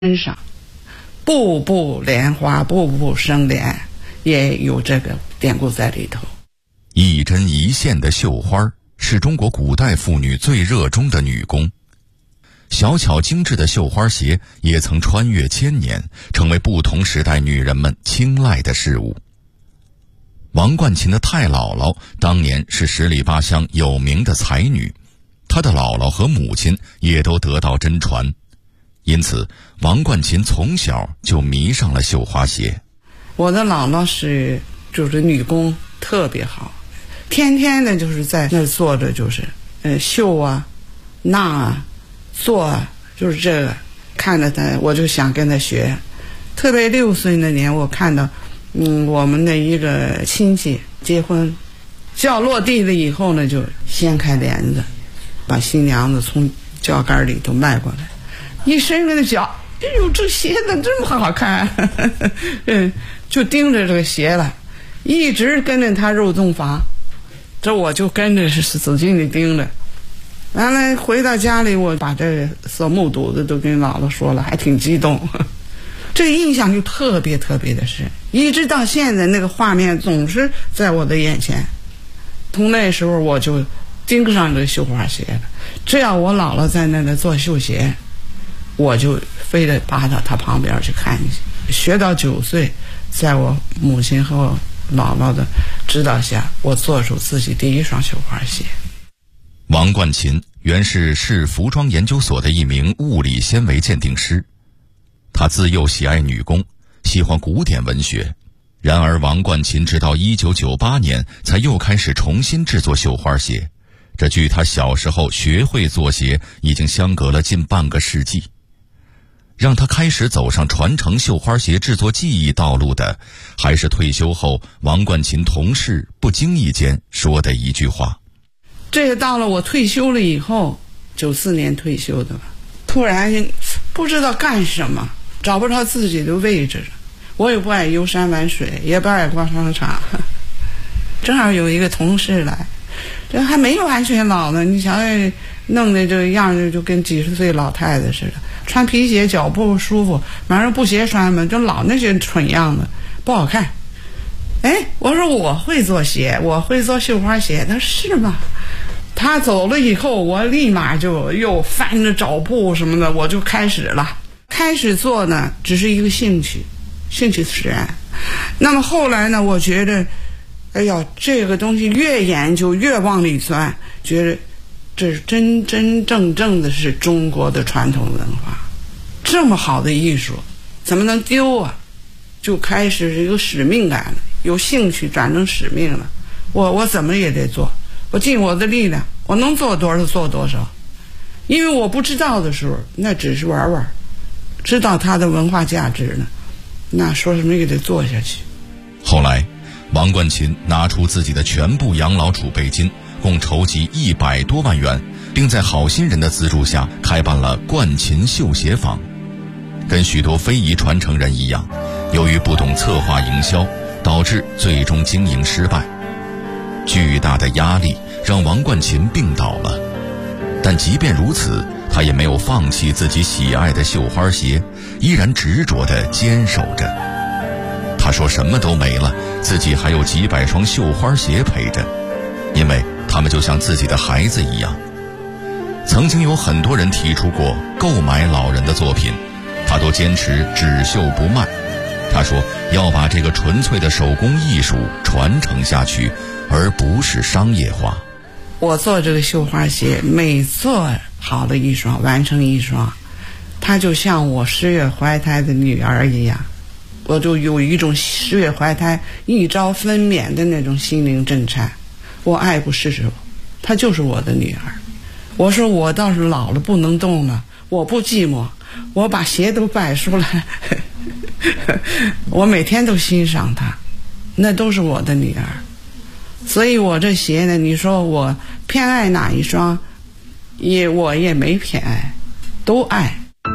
身上，步步莲花，步步生莲，也有这个典故在里头。 一针一线的绣花是中国古代妇女最热衷的女工，小巧精致的绣花鞋也曾穿越千年，成为不同时代女人们青睐的事物。王冠琴的太姥姥当年是十里八乡有名的才女，她的姥姥和母亲也都得到真传，因此王冠琴从小就迷上了绣花鞋。 我的姥姥就是女工特别好，天天的就是在那坐着，就是绣啊、纳啊、做啊，就是这个。看着她，我就想跟她学。特别6岁那年，我看到我们的一个亲戚结婚，轿落地了以后呢，就掀开帘子，把新娘子从轿杆里头迈过来，一伸开的脚，哎呦，这鞋怎么这么好看？就盯着这个鞋了，一直跟着他入洞房，这我就跟着使劲的盯着。完了回到家里，我把这所目睹的都跟姥姥说了，还挺激动。这个印象就特别特别的深，一直到现在那个画面总是在我的眼前。从那时候我就盯上这个绣花鞋了，只要我姥姥在那里做绣鞋，我就非得扒到她旁边去看去。学到9岁，在我母亲和我姥姥的指导下，我做出自己第一双绣花鞋。 王冠琴原是市服装研究所的一名物理纤维鉴定师，他自幼喜爱女工，喜欢古典文学。然而王冠琴直到1998年才又开始重新制作绣花鞋，这距他小时候学会做鞋已经相隔了近半个世纪。让他开始走上传承绣花鞋制作技艺道路的，还是退休后王冠琴同事不经意间说的一句话。 这个到了我退休了以后，94年退休的吧，突然不知道干什么，找不着自己的位置了。我也不爱游山玩水，也不爱逛商场。正好有一个同事来，这还没完全老呢，你瞧弄的这个样子就跟几十岁老太太似的，穿皮鞋脚不舒服，马上布鞋穿嘛，就老那些蠢样子，不好看。我说我会做鞋，我会做绣花鞋。他说是吗？他走了以后，我立马就又翻着找布什么的，我就开始了。开始做呢，只是一个兴趣使然。那么后来呢，我觉得，哎呀，这个东西越研究越往里钻，觉得这是真正的是中国的传统文化，这么好的艺术，怎么能丢啊？就开始有使命感了，有兴趣转成使命了。我怎么也得做，我尽我的力量，我能做多少做多少。因为我不知道的时候，那只是玩玩。知道它的文化价值呢，那说什么也得做下去。 后来王冠琴拿出自己的全部养老储备金，共筹集100多万元，并在好心人的资助下开办了冠琴绣鞋坊。跟许多非遗传承人一样，由于不懂策划营销，导致最终经营失败。巨大的压力让王冠琴病倒了，但即便如此，他也没有放弃自己喜爱的绣花鞋，依然执着地坚守着。他说什么都没了，自己还有几百双绣花鞋陪着，因为他们就像自己的孩子一样。曾经有很多人提出过购买老人的作品，他都坚持只绣不卖。他说要把这个纯粹的手工艺术传承下去，而不是商业化。 我做这个绣花鞋，每做好的一双，完成一双，它就像我10月怀胎的女儿一样，我就有一种10月怀胎一朝分娩的那种心灵震颤。我爱不释手，她就是我的女儿。我说我倒是老了不能动了，我不寂寞，我把鞋都摆出来我每天都欣赏她，那都是我的女儿。所以我这鞋呢，你说我偏爱哪一双，我也没偏爱，都爱。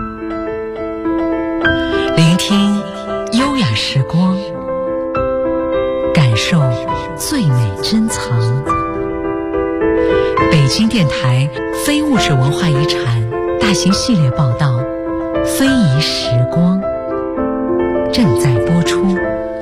聆听优雅时光，感受最美珍藏。北京电台非物质文化遗产大型系列报道《 非遗时光正在播出。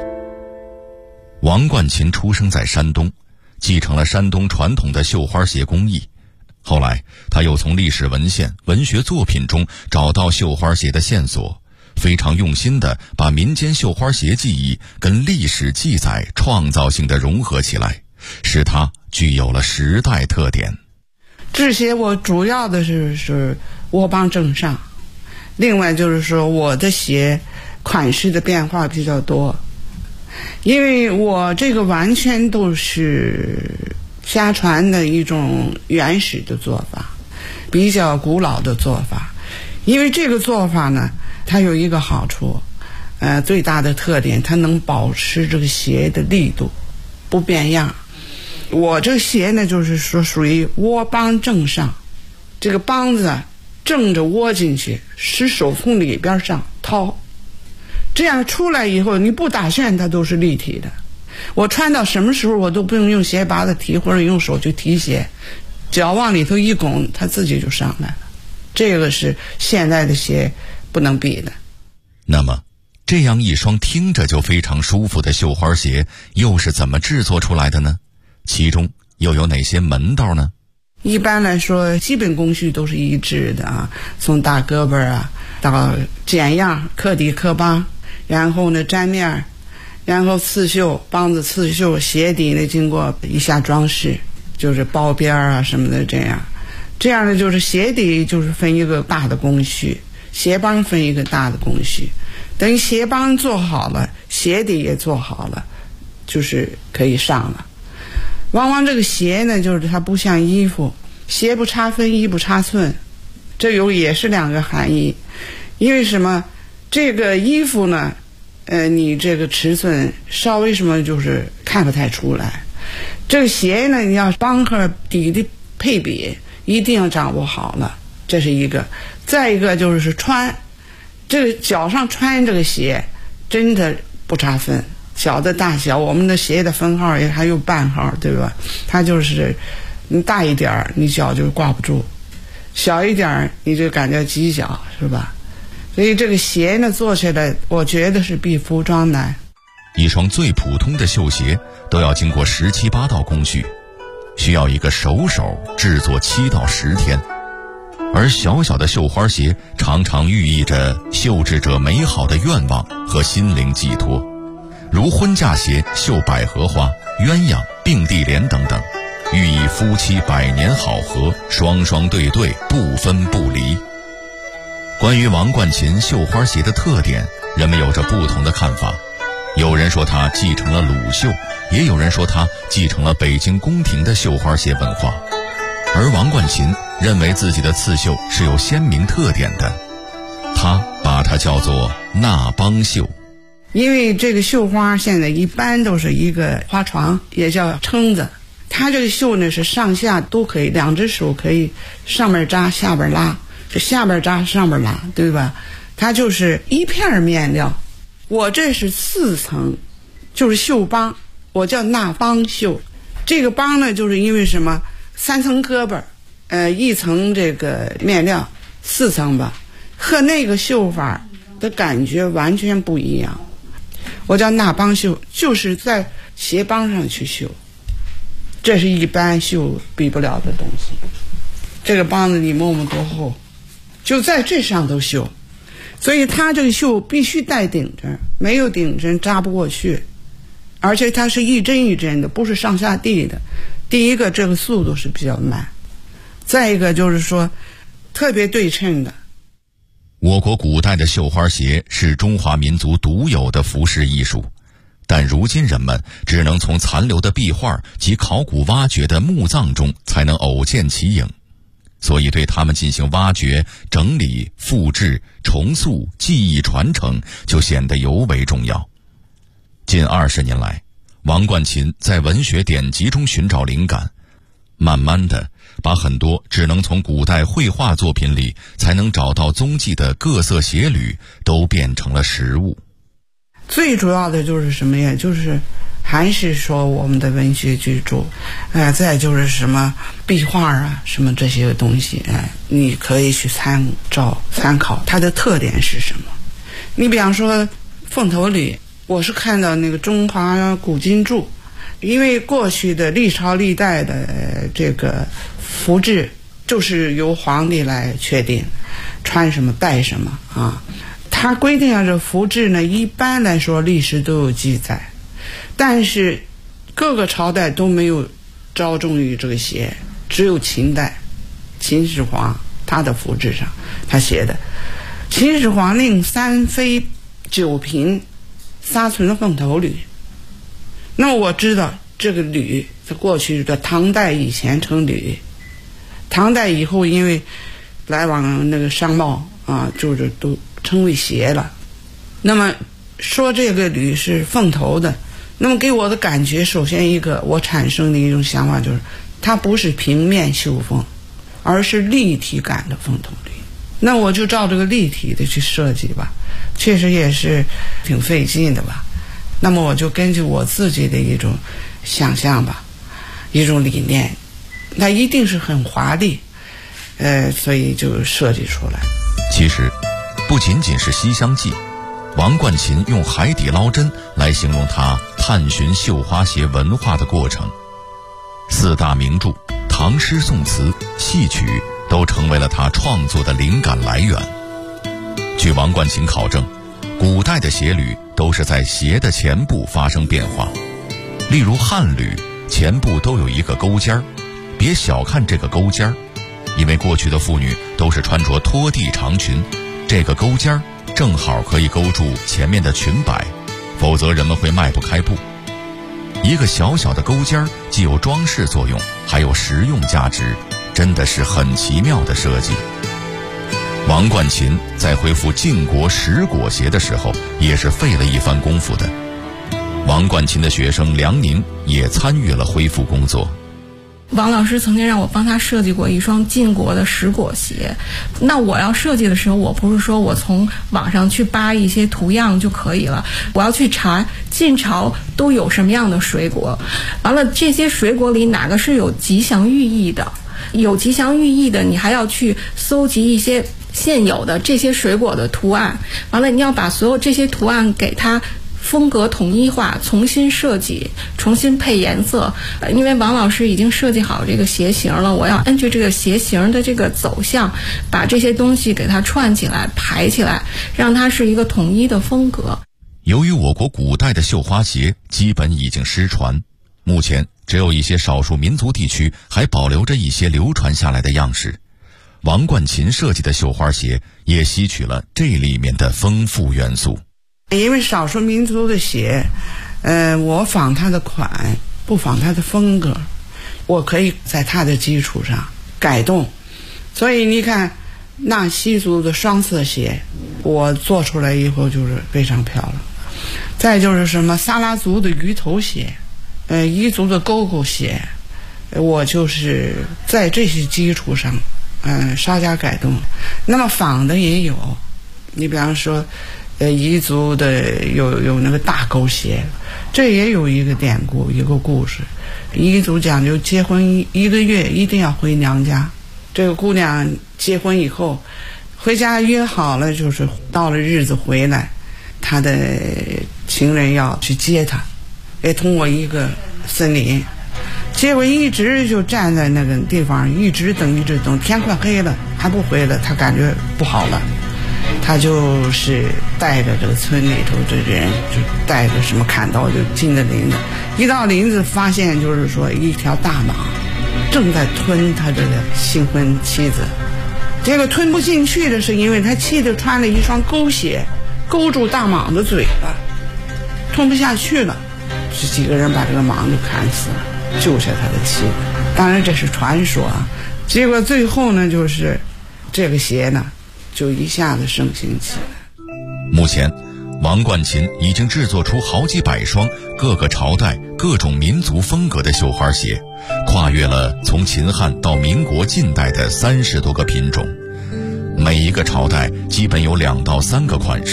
王冠琴出生在山东，继承了山东传统的绣花鞋工艺。后来他又从历史文献、文学作品中找到绣花鞋的线索，非常用心地把民间绣花鞋技艺跟历史记载创造性地融合起来，使它具有了时代特点。 制鞋我主要的是窝帮正上，另外就是说我的鞋款式的变化比较多，因为我这个完全都是家传的一种原始的做法，比较古老的做法。因为这个做法呢，它有一个好处，最大的特点，它能保持这个鞋的力度不变样。我这个鞋呢，就是说属于窝帮正上，这个帮子正着窝进去，使手从里边上掏，这样出来以后你不打旋它都是立体的。我穿到什么时候我都不用鞋拔子提，或者用手去提鞋，脚往里头一拱，它自己就上来了。这个是现在的鞋不能比的。 那么这样一双听着就非常舒服的绣花鞋又是怎么制作出来的呢？其中又有哪些门道呢？ 一般来说基本工序都是一致的啊，从大胳膊啊到剪样、刻底刻帮，然后呢粘面，然后刺绣，帮子刺绣，鞋底呢经过一下装饰，就是包边啊什么的，这样呢就是鞋底就是分一个大的工序，鞋帮分一个大的工序，等于鞋帮做好了，鞋底也做好了，就是可以上了。往往这个鞋呢，就是它不像衣服，鞋不差分，衣不差寸，这也是两个含义。因为什么？这个衣服呢，你这个尺寸稍微什么就是看不太出来。这个鞋呢，你要帮和底的配比一定要掌握好了，这是一个。再一个就是穿，这个脚上穿这个鞋真的不差分。脚的大小，我们的鞋的分号也还有半号，对吧？它就是你大一点你脚就挂不住，小一点你就感觉挤脚，是吧？所以这个鞋呢做起来我觉得是比服装难。 一双最普通的绣鞋都要经过17、8道工序，需要一个手制作7到10天。而小小的绣花鞋常常寓意着绣制者美好的愿望和心灵寄托，如婚嫁鞋绣百合花、鸳鸯、并蒂莲等等，寓意夫妻百年好合，双双对对，不分不离。关于王冠琴绣花鞋的特点，人们有着不同的看法。有人说它继承了鲁绣，也有人说它继承了北京宫廷的绣花鞋文化。而王冠琴认为自己的刺绣是有鲜明特点的，他把它叫做那帮绣。 因为这个绣花现在一般都是一个花床，也叫撑子。它这个绣呢是上下都可以，两只手可以上面扎下边拉，这下边扎上边拉，对吧？它就是一片面料。我这是4层，就是绣帮，我叫那帮绣。这个帮呢就是因为什么？3层胳膊，1层这个面料，4层吧，和那个绣法的感觉完全不一样。我叫那帮绣，就是在鞋帮上去绣，这是一般绣比不了的东西。这个帮子你摸摸多厚，就在这上头绣，所以它这个绣必须带顶针，没有顶针扎不过去，而且它是一针一针的，不是上下递的。第一个，这个速度是比较慢，再一个就是说特别对称的。 我国古代的绣花鞋是中华民族独有的服饰艺术，但如今人们只能从残留的壁画及考古挖掘的墓葬中才能偶见其影，所以对他们进行挖掘、整理、复制、重塑、技艺传承就显得尤为重要。近20年来，王冠琴在文学典籍中寻找灵感，慢慢的把很多只能从古代绘画作品里才能找到踪迹的各色鞋履都变成了实物。 最主要的就是什么呀？就是还是说我们的文学巨著，再就是什么壁画啊，什么这些东西，你可以去参考它的特点是什么。你比方说凤头吕，我是看到那个中华古今著，因为过去的历朝历代的这个服制就是由皇帝来确定穿什么戴什么啊，他规定这服制呢，一般来说历史都有记载，但是各个朝代都没有着重于这个鞋，只有秦代秦始皇他的服制上他写的，秦始皇令3妃9嫔撒存凤头吕。那么我知道这个吕在过去的唐代以前称吕，唐代以后因为来往那个商贸啊，就是都称为鞋了。那么说这个吕是凤头的，那么给我的感觉，首先一个我产生的一种想法就是，它不是平面绣凤，而是立体感的凤头吕。那我就照这个立体的去设计吧，确实也是挺费劲的吧。那么我就根据我自己的一种想象吧，一种理念，它一定是很华丽，所以就设计出来。 其实不仅仅是《西厢记》，王冠琴用海底捞针来形容他探寻绣花鞋文化的过程。4大名著、唐诗宋词、戏曲都成为了他创作的灵感来源。据王冠琴考证，古代的鞋履都是在鞋的前部发生变化，例如汉履前部都有一个勾尖儿，别小看这个勾尖儿，因为过去的妇女都是穿着拖地长裙，这个勾尖儿正好可以勾住前面的裙摆，否则人们会迈不开步。一个小小的勾尖儿既有装饰作用，还有实用价值，真的是很奇妙的设计。王冠琴在恢复晋国石果鞋的时候，也是费了一番功夫的。王冠琴的学生梁宁也参与了恢复工作。 王老师曾经让我帮他设计过一双晋国的石果鞋。那我要设计的时候，我不是说我从网上去扒一些图样就可以了，我要去查晋朝都有什么样的水果，完了这些水果里哪个是有吉祥寓意的，有吉祥寓意的你还要去搜集一些现有的这些水果的图案，完了你要把所有这些图案给它风格统一化，重新设计，重新配颜色。因为王老师已经设计好这个鞋型了，我要根据这个鞋型的这个走向，把这些东西给它串起来排起来，让它是一个统一的风格。 由于我国古代的绣花鞋基本已经失传，目前只有一些少数民族地区还保留着一些流传下来的样式。王冠琴设计的绣花鞋也吸取了这里面的丰富元素。 因为少数民族的鞋，我仿它的款，不仿它的风格，我可以在它的基础上改动。所以你看，纳西族的双色鞋，我做出来以后就是非常漂亮。再就是什么撒拉族的鱼头鞋，彝族的勾勾鞋，我就是在这些基础上，稍加改动。那么仿的也有，你比方说。彝族的有那个大勾鞋，这也有一个典故，一个故事。彝族讲究结婚1个月一定要回娘家，这个姑娘结婚以后回家约好了，就是到了日子回来，她的情人要去接她，也通过一个森林，结果一直就站在那个地方，一直等，天快黑了还不回来，她感觉不好了，他就是带着这个村里头的人，就带着什么砍刀就进了林子，一到林子发现就是说一条大蟒正在吞他这个新婚妻子，结果吞不进去的是因为他妻子穿了一双勾鞋，勾住大蟒的嘴巴，吞不下去了，这几个人把这个蟒就砍死了，救下他的妻子。当然这是传说啊。结果最后呢，就是这个鞋呢就一下子盛行起来。 目前王冠琴已经制作出好几百双各个朝代各种民族风格的绣花鞋，跨越了从秦汉到民国近代的30多个品种，每一个朝代基本有2到3个款式，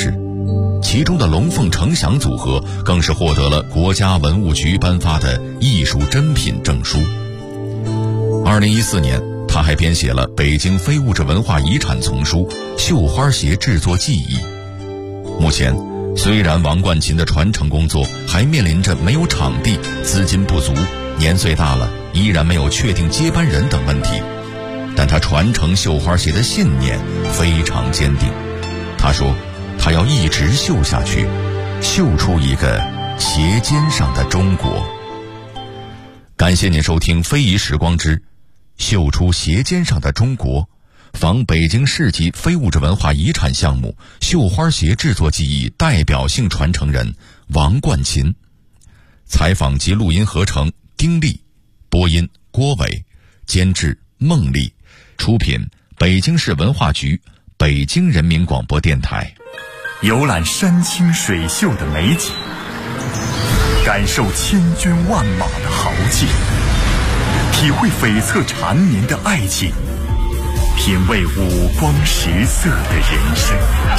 其中的龙凤呈祥组合更是获得了国家文物局颁发的艺术珍品证书。2014年，他还编写了北京非物质文化遗产丛书《绣花鞋制作技艺》。目前，虽然王冠琴的传承工作还面临着没有场地、资金不足、年岁大了依然没有确定接班人等问题，但他传承绣花鞋的信念非常坚定。他说他要一直绣下去，绣出一个鞋尖上的中国。感谢您收听非遗时光之绣出鞋尖上的中国，访北京市级非物质文化遗产项目绣花鞋制作技艺代表性传承人王冠琴。采访及录音合成丁力，播音郭伟，监制孟丽，出品北京市文化局、北京人民广播电台。 游览山清水秀的美景，感受千军万马的豪气，体会悱恻缠绵的爱情，品味五光十色的人生。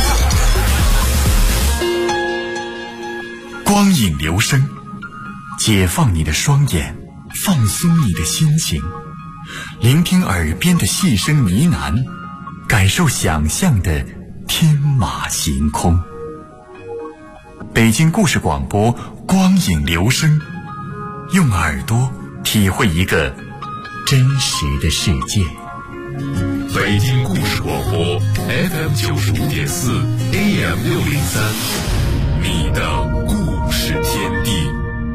光影流声，解放你的双眼，放松你的心情，聆听耳边的细声呢喃，感受想象的天马行空。北京故事广播光影流声，用耳朵体会一个真实的世界。 北京故事广播 FM95.4 AM603， 你的故事天地。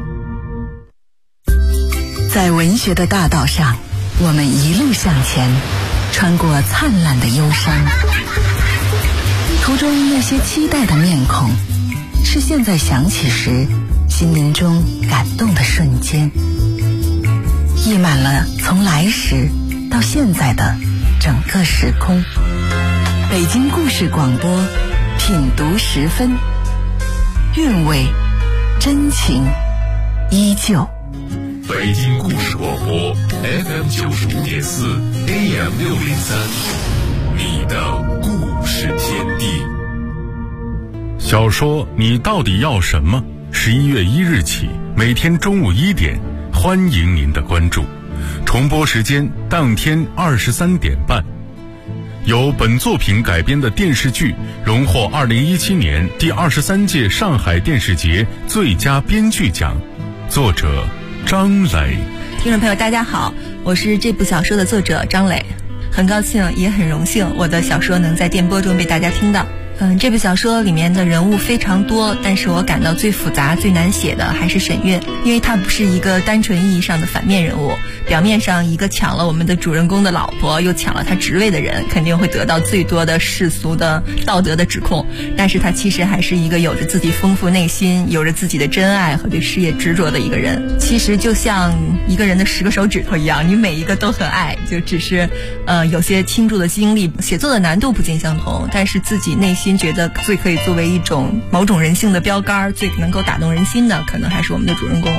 在文学的大道上，我们一路向前，穿过灿烂的忧伤。途中那些期待的面孔，是现在想起时心灵中感动的瞬间，溢满了从来时到现在的整个时空。北京故事广播，品读10分，韵味真情依旧。 北京故事广播 FM95.4 AM603， 你的故事天地。 小说你到底要什么？11月1日起，每天中午1点，欢迎您的关注。重播时间当天23点半。由本作品改编的电视剧荣获2017年第23届上海电视节最佳编剧奖，作者张磊。 听众朋友大家好，我是这部小说的作者张磊，很高兴也很荣幸我的小说能在电波中被大家听到。这部小说里面的人物非常多，但是我感到最复杂最难写的还是沈月，因为她不是一个单纯意义上的反面人物，表面上一个抢了我们的主人公的老婆又抢了他职位的人，肯定会得到最多的世俗的道德的指控，但是他其实还是一个有着自己丰富内心，有着自己的真爱和对事业执着的一个人。其实就像一个人的10个手指头一样，你每一个都很爱，就只是有些倾注的精力，写作的难度不尽相同，但是自己内心觉得最可以作为一种某种人性的标杆，最能够打动人心的，可能还是我们的主人公。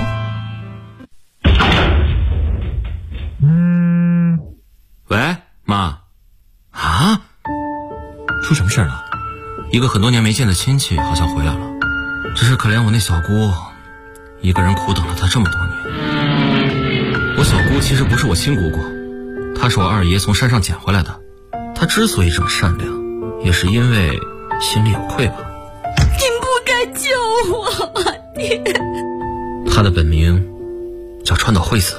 喂，妈。啊？出什么事了？一个很多年没见的亲戚好像回来了，只是可怜我那小姑，一个人苦等了她这么多年。我小姑其实不是我亲姑姑，她是我二爷从山上捡回来的。她之所以这么善良，也是因为心里有愧吧。 你不该救我，你。 他的本名叫川岛惠子。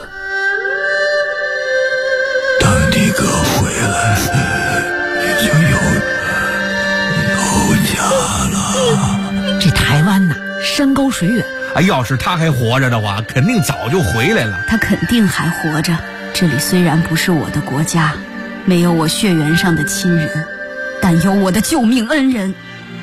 当你哥回来，你就有家了。 这台湾呐，山高水远。 要是他还活着的话，肯定早就回来了。 他肯定还活着。这里虽然不是我的国家，没有我血缘上的亲人，但有我的救命恩人。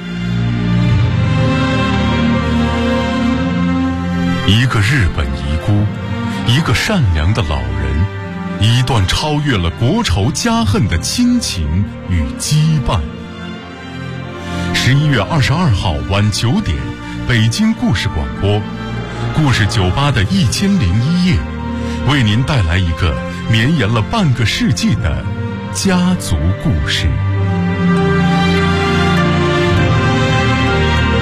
一个日本遗孤，一个善良的老人，一段超越了国仇家恨的亲情与羁绊。11月22号晚9点，北京故事广播，故事酒吧的1001夜，为您带来一个绵延了半个世纪的家族故事。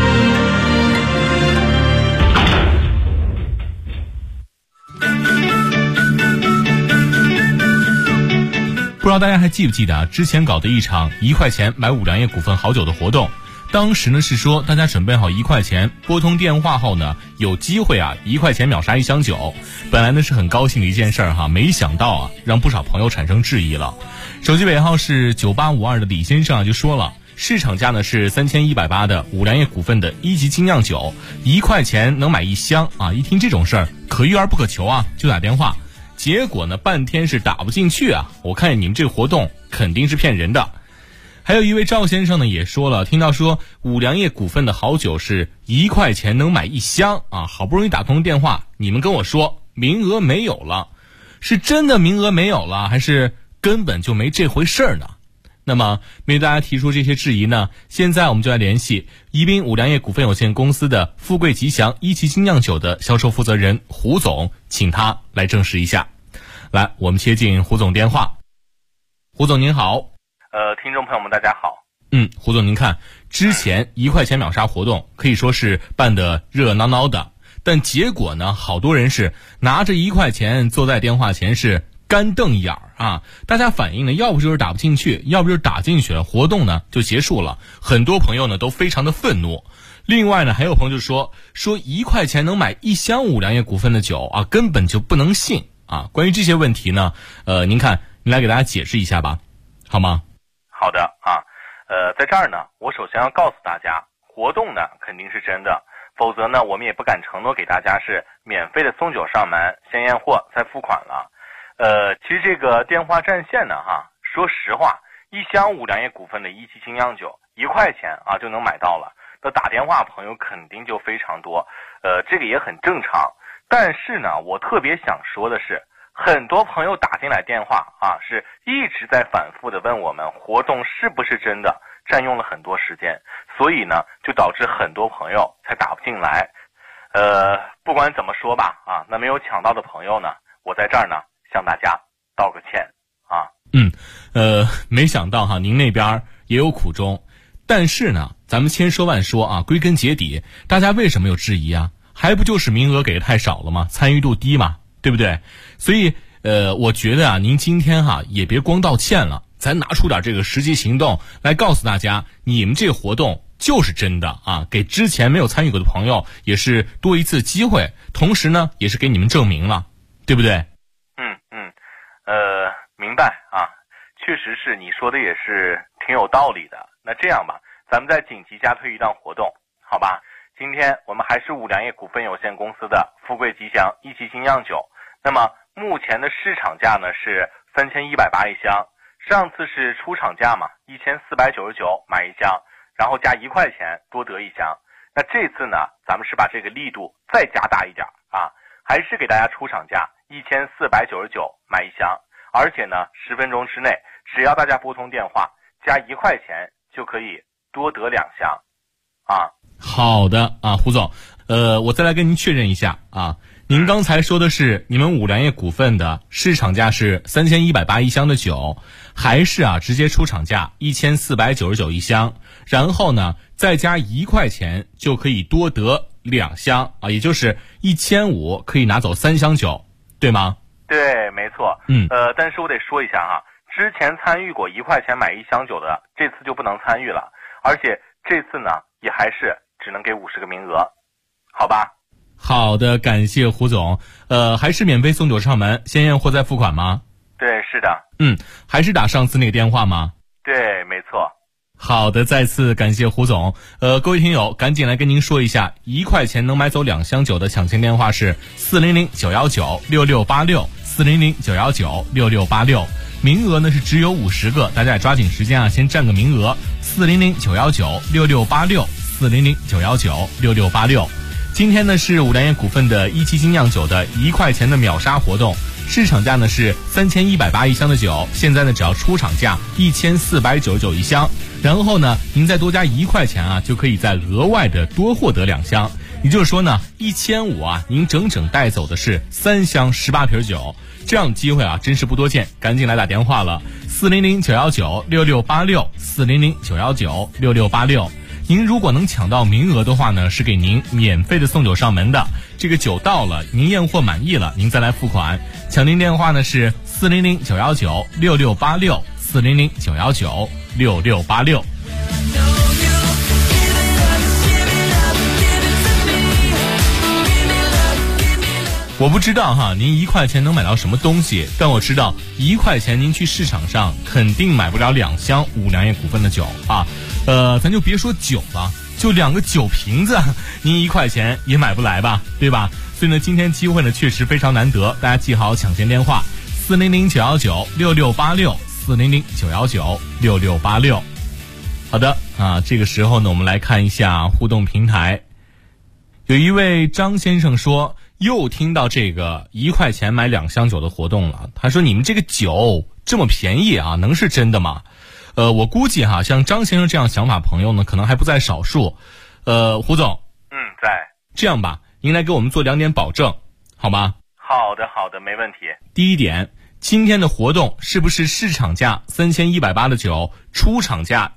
不知道大家还记不记得啊？之前搞的一场1块钱买五粮液股份好酒的活动，当时呢是说大家准备好1块钱，拨通电话后呢，有机会啊1块钱秒杀1箱酒。本来呢是很高兴的一件事儿哈，没想到啊让不少朋友产生质疑了。手机尾号是9852的李先生啊就说了，市场价呢是3180的五粮液股份的1级精酿酒，1块钱能买1箱啊！一听这种事儿，可遇而不可求啊，就打电话。结果呢，半天是打不进去啊！我看你们这个活动肯定是骗人的。还有一位赵先生呢也说了，听到说五粮液股份的好酒是1块钱能买1箱啊，好不容易打通电话，你们跟我说名额没有了，是真的名额没有了，还是根本就没这回事儿呢？那么面对大家提出这些质疑呢，现在我们就来联系宜宾五粮液股份有限公司的富贵吉祥1级精酿酒的销售负责人胡总，请他来证实一下。来，我们接进胡总电话。胡总您好。 听众朋友们大家好。 胡总您看，之前1块钱秒杀活动可以说是办得热闹闹的，但结果呢，好多人是拿着1块钱坐在电话前是干瞪眼啊！大家反映呢，要不就是打不进去，要不就是打进去了，活动呢就结束了。很多朋友呢都非常的愤怒。另外呢，还有朋友就说1块钱能买1箱五粮液股份的酒啊，根本就不能信啊！关于这些问题呢，您看，您来给大家解释一下吧，好吗？ 好的啊，在这儿呢，我首先要告诉大家，活动呢肯定是真的，否则呢，我们也不敢承诺给大家是免费的送酒上门，先验货再付款了。其实这个电话占线呢，说实话，1箱五粮液股份的1级精酿酒1块钱啊就能买到了，那打电话朋友肯定就非常多，这个也很正常。但是呢，我特别想说的是，很多朋友打进来电话啊，是一直在反复的问我们活动是不是真的，占用了很多时间，所以呢，就导致很多朋友才打不进来。不管怎么说吧，啊，那没有抢到的朋友呢，我在这儿呢向大家道个歉啊。 没想到哈，您那边也有苦衷，但是呢，咱们千说万说啊，归根结底，大家为什么有质疑啊？还不就是名额给的太少了吗？参与度低嘛，对不对？所以我觉得啊，您今天也别光道歉了，咱拿出点这个实际行动来告诉大家，你们这个活动就是真的啊，给之前没有参与过的朋友也是多一次机会，同时呢，也是给你们证明了，对不对？ 明白啊，确实是你说的也是挺有道理的。那这样吧，咱们再紧急加推一档活动，好吧？今天我们还是五粮液股份有限公司的富贵吉祥1级精酿酒，那么目前的市场价呢是3180一箱，上次是出厂价嘛，1499买1箱，然后加1块钱多得1箱。那这次呢，咱们是把这个力度再加大一点啊，还是给大家出厂价1499买1箱，而且呢10分钟之内，只要大家拨通电话加1块钱就可以多得2箱啊。 好的啊，胡总，我再来跟您确认一下啊，您刚才说的是你们五粮液股份的市场价是3180一箱的酒，还是啊直接出厂价1499一箱，然后呢再加1块钱就可以多得2箱啊，也就是1500可以拿走3箱酒，对吗？ 对，没错。但是我得说一下哈，之前参与过1块钱买1箱酒的，这次就不能参与了，而且这次呢也还是只能给50个名额，好吧？ 好的，感谢胡总。还是免费送酒上门，先验货再付款吗？ 对，是的。 还是打上次那个电话吗？ 对，没错。 好的，再次感谢胡总。各位听友，赶紧来跟您说一下，1块钱能买走2箱酒的抢签电话是400-919-6686，400-919-6686。名额呢是只有50个，大家也抓紧时间啊，先占个名额。400-919-6686，400-919-6686。今天呢是五粮液股份的1级精酿酒的1块钱的秒杀活动，市场价呢是3180一箱的酒，现在呢只要出厂价1499一箱，然后呢您再多加1块钱啊，就可以再额外的多获得2箱，也就是说呢1500啊，您整整带走的是3箱18瓶酒，这样的机会啊真是不多见，赶紧来打电话了，400-919-6686，400-919-6686。您如果能抢到名额的话呢，是给您免费的送酒上门的。这个酒到了，您验货满意了，您再来付款。抢您电话呢是 400-919-6686，400-919-6686。我不知道哈，您1块钱能买到什么东西，但我知道1块钱您去市场上肯定买不了2箱五粮液股份的酒啊。咱就别说酒了，就2个酒瓶子，您1块钱也买不来吧，对吧？所以呢，今天机会呢确实非常难得，大家记好抢先电话400-919-6686，400-919-6686。好的啊，这个时候呢，我们来看一下互动平台。有一位张先生说，又听到这个1块钱买2箱酒的活动了。他说，你们这个酒这么便宜啊，能是真的吗？我估计哈，像张先生这样想法朋友呢，可能还不在少数。胡总， 在。 这样吧，您来给我们做2点保证，好吗？ 好的，没问题。 第一点，今天的活动是不是市场价3180的酒，出厂价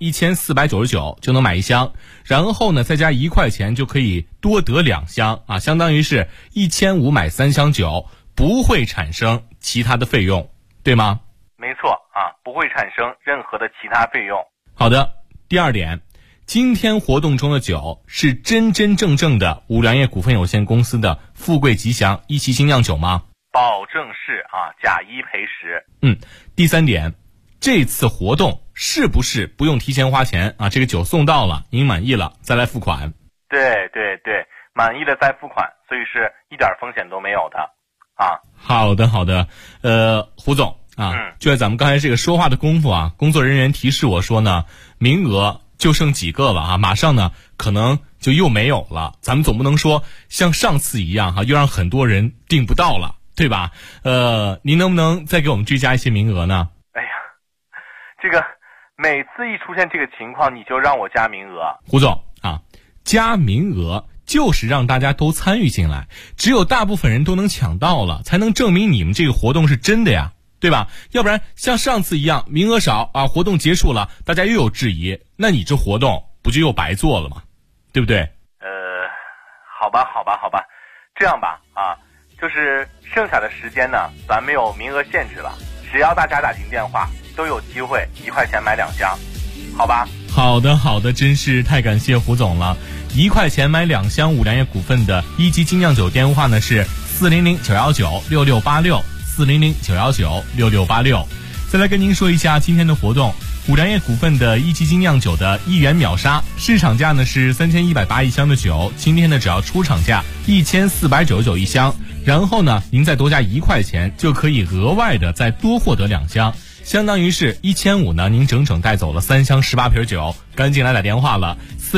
1499就能买1箱，然后呢再加1块钱就可以多得2箱啊，相当于是1500买3箱酒，不会产生其他的费用，对吗？ 没错啊，不会产生任何的其他费用。 好的，第二点，今天活动中的酒是真真正正的五粮液股份有限公司的富贵吉祥一期精酿酒吗？ 保证是啊，假一赔10。 第三点，这次活动是不是不用提前花钱啊？这个酒送到了，您满意了再来付款。 对，满意了再付款，所以是一点风险都没有的啊。 好的，胡总啊，就在咱们刚才这个说话的功夫啊，工作人员提示我说呢，名额就剩几个了啊，马上呢可能就又没有了。咱们总不能说像上次一样哈，又让很多人订不到了，对吧？您能不能再给我们追加一些名额呢？ 哎呀，这个每次一出现这个情况，你就让我加名额。 胡总啊，加名额就是让大家都参与进来，只有大部分人都能抢到了，才能证明你们这个活动是真的呀，对吧？要不然像上次一样名额少啊，活动结束了大家又有质疑，那你这活动不就又白做了吗？对不对？ 好吧，这样吧啊，就是剩下的时间呢，咱没有名额限制了，只要大家打进电话都有机会1块钱买2箱，好吧？ 好的，真是太感谢胡总了。1块钱买2箱五粮液股份的一级精酿酒电话呢是400-919-6686，400-919-6686。再来跟您说一下今天的活动，五粮液股份的一级精酿酒的1元秒杀，市场价呢是31801箱的酒，今天呢只要出厂价14991箱，然后呢您再多加1块钱就可以额外的再多获得2箱，相当于是1500呢，您整整带走了3箱18瓶酒。赶紧来打电话了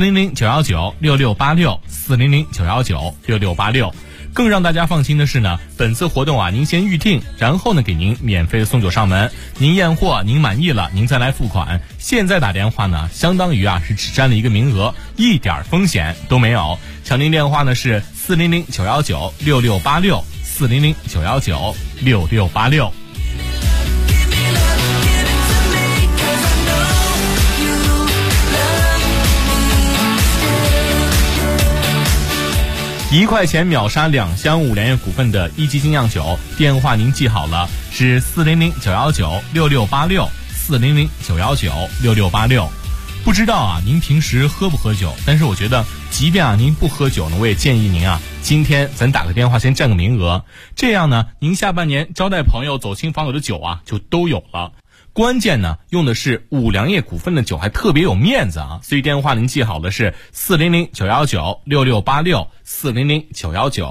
，400-919-6686，400-919-6686。更让大家放心的是呢，本次活动啊，您先预定，然后呢给您免费的送酒上门，您验货您满意了，您再来付款。现在打电话呢，相当于啊是只占了一个名额，一点风险都没有。抢您电话呢是400-919-6686，400-919-6686。1块钱秒杀2箱五粮液股份的一级精酿酒，电话您记好了，是400-919-6686，400-919-6686。不知道啊，您平时喝不喝酒？但是我觉得，即便啊您不喝酒呢，我也建议您啊，今天咱打个电话先占个名额，这样呢，您下半年招待朋友、走亲访友的酒啊，就都有了。关键呢，用的是五粮液股份的酒，还特别有面子啊！所以电话您记好了是400-919-6686，400-919